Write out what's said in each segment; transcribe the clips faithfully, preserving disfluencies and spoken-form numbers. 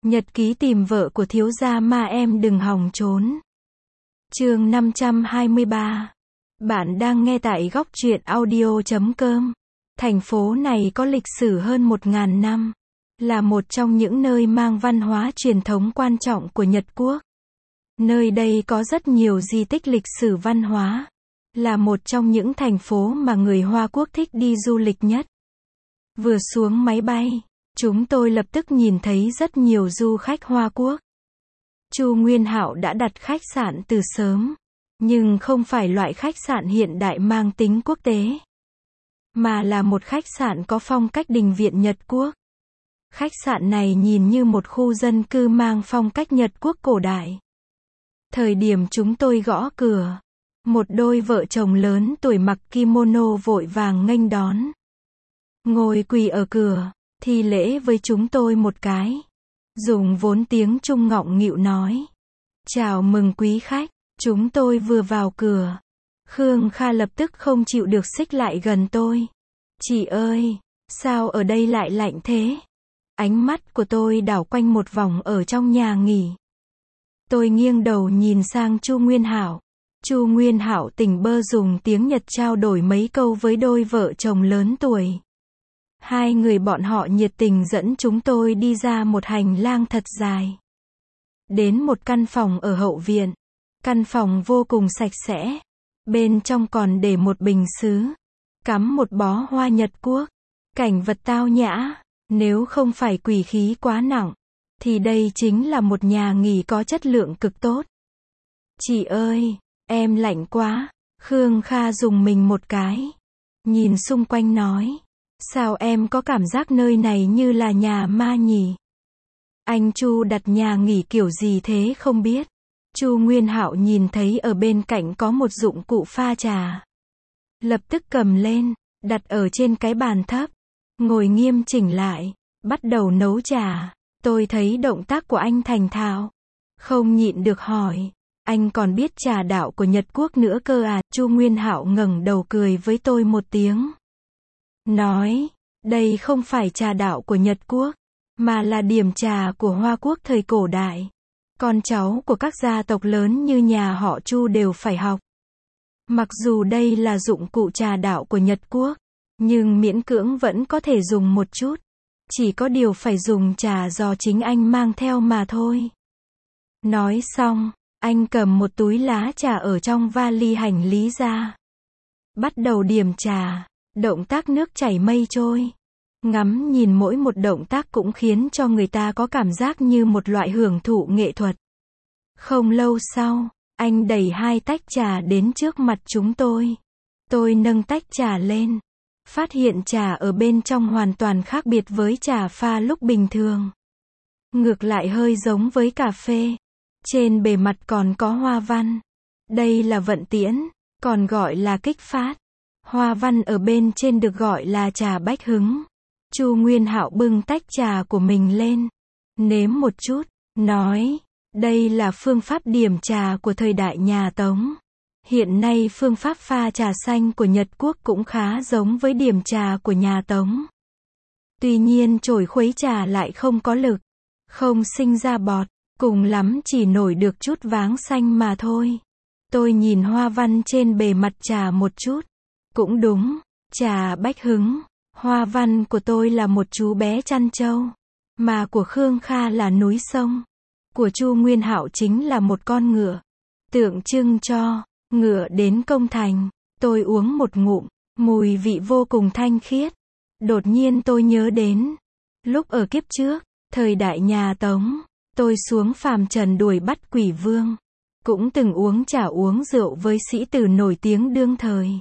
Nhật ký tìm vợ của thiếu gia ma em đừng hòng trốn. Chương năm trăm hai mươi ba. Bạn đang nghe tại góc truyện audio chấm com. Thành phố này có lịch sử hơn một ngàn năm, là một trong những nơi mang văn hóa truyền thống quan trọng của Nhật Quốc. Nơi đây có rất nhiều di tích lịch sử văn hóa, là một trong những thành phố mà người Hoa Quốc thích đi du lịch nhất. Vừa xuống máy bay, chúng tôi lập tức nhìn thấy rất nhiều du khách Hoa Quốc. Chu Nguyên Hạo đã đặt khách sạn từ sớm, nhưng không phải loại khách sạn hiện đại mang tính quốc tế, mà là một khách sạn có phong cách đình viện Nhật Quốc. Khách sạn này nhìn như một khu dân cư mang phong cách Nhật Quốc cổ đại. Thời điểm chúng tôi gõ cửa, một đôi vợ chồng lớn tuổi mặc kimono vội vàng nghênh đón. Ngồi quỳ ở cửa, thi lễ với chúng tôi một cái. Dùng vốn tiếng Trung ngọng nghịu nói: "Chào mừng quý khách." Chúng tôi vừa vào cửa, Khương Kha lập tức không chịu được xích lại gần tôi. "Chị ơi, sao ở đây lại lạnh thế?" Ánh mắt của tôi đảo quanh một vòng ở trong nhà nghỉ. Tôi nghiêng đầu nhìn sang Chu Nguyên Hạo. Chu Nguyên Hạo tỉnh bơ dùng tiếng Nhật trao đổi mấy câu với đôi vợ chồng lớn tuổi. Hai người bọn họ nhiệt tình dẫn chúng tôi đi ra một hành lang thật dài, đến một căn phòng ở hậu viện. Căn phòng vô cùng sạch sẽ, bên trong còn để một bình sứ, cắm một bó hoa Nhật Quốc. Cảnh vật tao nhã, nếu không phải quỷ khí quá nặng, thì đây chính là một nhà nghỉ có chất lượng cực tốt. "Chị ơi, em lạnh quá." Khương Kha dùng mình một cái, nhìn xung quanh nói: "Sao em có cảm giác nơi này như là nhà ma nhỉ? Anh Chu đặt nhà nghỉ kiểu gì thế không biết." Chu Nguyên Hạo nhìn thấy ở bên cạnh có một dụng cụ pha trà, lập tức cầm lên, đặt ở trên cái bàn thấp, ngồi nghiêm chỉnh lại, bắt đầu nấu trà. Tôi thấy động tác của anh thành thạo, không nhịn được hỏi: "Anh còn biết trà đạo của Nhật Quốc nữa cơ à?" Chu Nguyên Hạo ngẩng đầu cười với tôi một tiếng, nói: "Đây không phải trà đạo của Nhật Quốc, mà là điểm trà của Hoa Quốc thời cổ đại. Con cháu của các gia tộc lớn như nhà họ Chu đều phải học. Mặc dù đây là dụng cụ trà đạo của Nhật Quốc, nhưng miễn cưỡng vẫn có thể dùng một chút. Chỉ có điều phải dùng trà do chính anh mang theo mà thôi." Nói xong, anh cầm một túi lá trà ở trong vali hành lý ra, bắt đầu điểm trà, động tác nước chảy mây trôi. Ngắm nhìn mỗi một động tác cũng khiến cho người ta có cảm giác như một loại hưởng thụ nghệ thuật. Không lâu sau, anh đẩy hai tách trà đến trước mặt chúng tôi. Tôi nâng tách trà lên, phát hiện trà ở bên trong hoàn toàn khác biệt với trà pha lúc bình thường. Ngược lại hơi giống với cà phê. Trên bề mặt còn có hoa văn. Đây là vận tiễn, còn gọi là kích phát. Hoa văn ở bên trên được gọi là trà bách hứng. Chu Nguyên Hạo bưng tách trà của mình lên, nếm một chút, nói: "Đây là phương pháp điểm trà của thời đại nhà Tống. Hiện nay phương pháp pha trà xanh của Nhật Quốc cũng khá giống với điểm trà của nhà Tống. Tuy nhiên chổi khuấy trà lại không có lực, không sinh ra bọt, cùng lắm chỉ nổi được chút váng xanh mà thôi." Tôi nhìn hoa văn trên bề mặt trà một chút. Cũng đúng, trà bách hứng. Hoa văn của tôi là một chú bé chăn trâu, mà của Khương Kha là núi sông, của Chu Nguyên Hạo chính là một con ngựa, tượng trưng cho ngựa đến công thành. Tôi uống một ngụm, mùi vị vô cùng thanh khiết. Đột nhiên tôi nhớ đến, lúc ở kiếp trước, thời đại nhà Tống, tôi xuống phàm trần đuổi bắt quỷ vương, cũng từng uống trà uống rượu với sĩ tử nổi tiếng đương thời.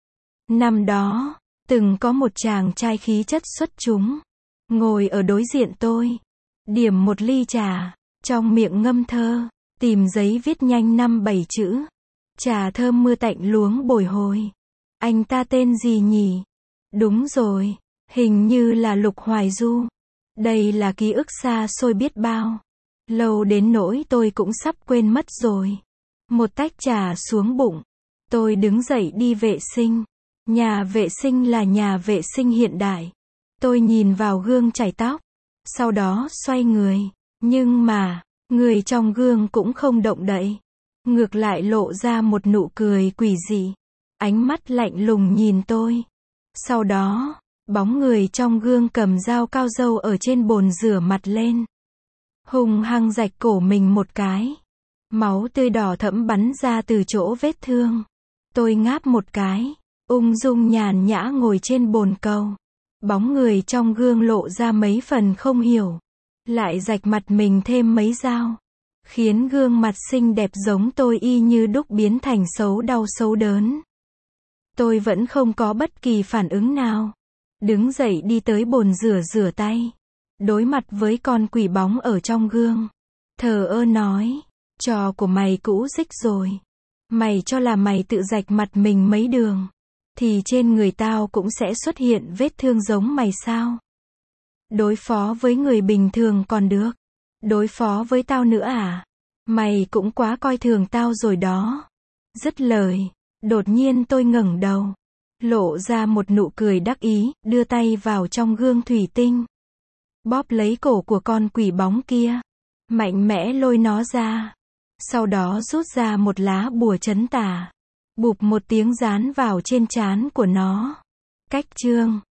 Năm đó, từng có một chàng trai khí chất xuất chúng, ngồi ở đối diện tôi, điểm một ly trà, trong miệng ngâm thơ, tìm giấy viết nhanh năm bảy chữ: "Trà thơm mưa tạnh luống bồi hồi." Anh ta tên gì nhỉ? Đúng rồi, hình như là Lục Hoài Du. Đây là ký ức xa xôi biết bao, lâu đến nỗi tôi cũng sắp quên mất rồi. Một tách trà xuống bụng, tôi đứng dậy đi vệ sinh. Nhà vệ sinh là nhà vệ sinh hiện đại. Tôi nhìn vào gương chải tóc, sau đó xoay người, Nhưng mà, người trong gương cũng không động đậy. Ngược lại lộ ra một nụ cười quỷ dị. Ánh mắt lạnh lùng nhìn tôi. Sau đó, bóng người trong gương cầm dao cao râu ở trên bồn rửa mặt lên. Hung hăng rạch cổ mình một cái. Máu tươi đỏ thẫm bắn ra từ chỗ vết thương. Tôi ngáp một cái, ung dung nhàn nhã ngồi trên bồn cầu. Bóng người trong gương lộ ra mấy phần không hiểu. Lại rạch mặt mình thêm mấy dao. Khiến gương mặt xinh đẹp giống tôi y như đúc biến thành xấu đau xấu đớn. Tôi vẫn không có bất kỳ phản ứng nào. Đứng dậy đi tới bồn rửa rửa tay. Đối mặt với con quỷ bóng ở trong gương. Thờ ơ nói, trò của mày cũ rích rồi. Mày cho là mày tự rạch mặt mình mấy đường. Thì trên người tao cũng sẽ xuất hiện vết thương giống mày sao? Đối phó với người bình thường còn được. Đối phó với tao nữa à? Mày cũng quá coi thường tao rồi đó. Dứt lời, đột nhiên tôi ngẩng đầu. Lộ ra một nụ cười đắc ý, đưa tay vào trong gương thủy tinh. Bóp lấy cổ của con quỷ bóng kia. Mạnh mẽ lôi nó ra. Sau đó rút ra một lá bùa trấn tà. Bụp một tiếng dán vào trên trán của nó. Cách chương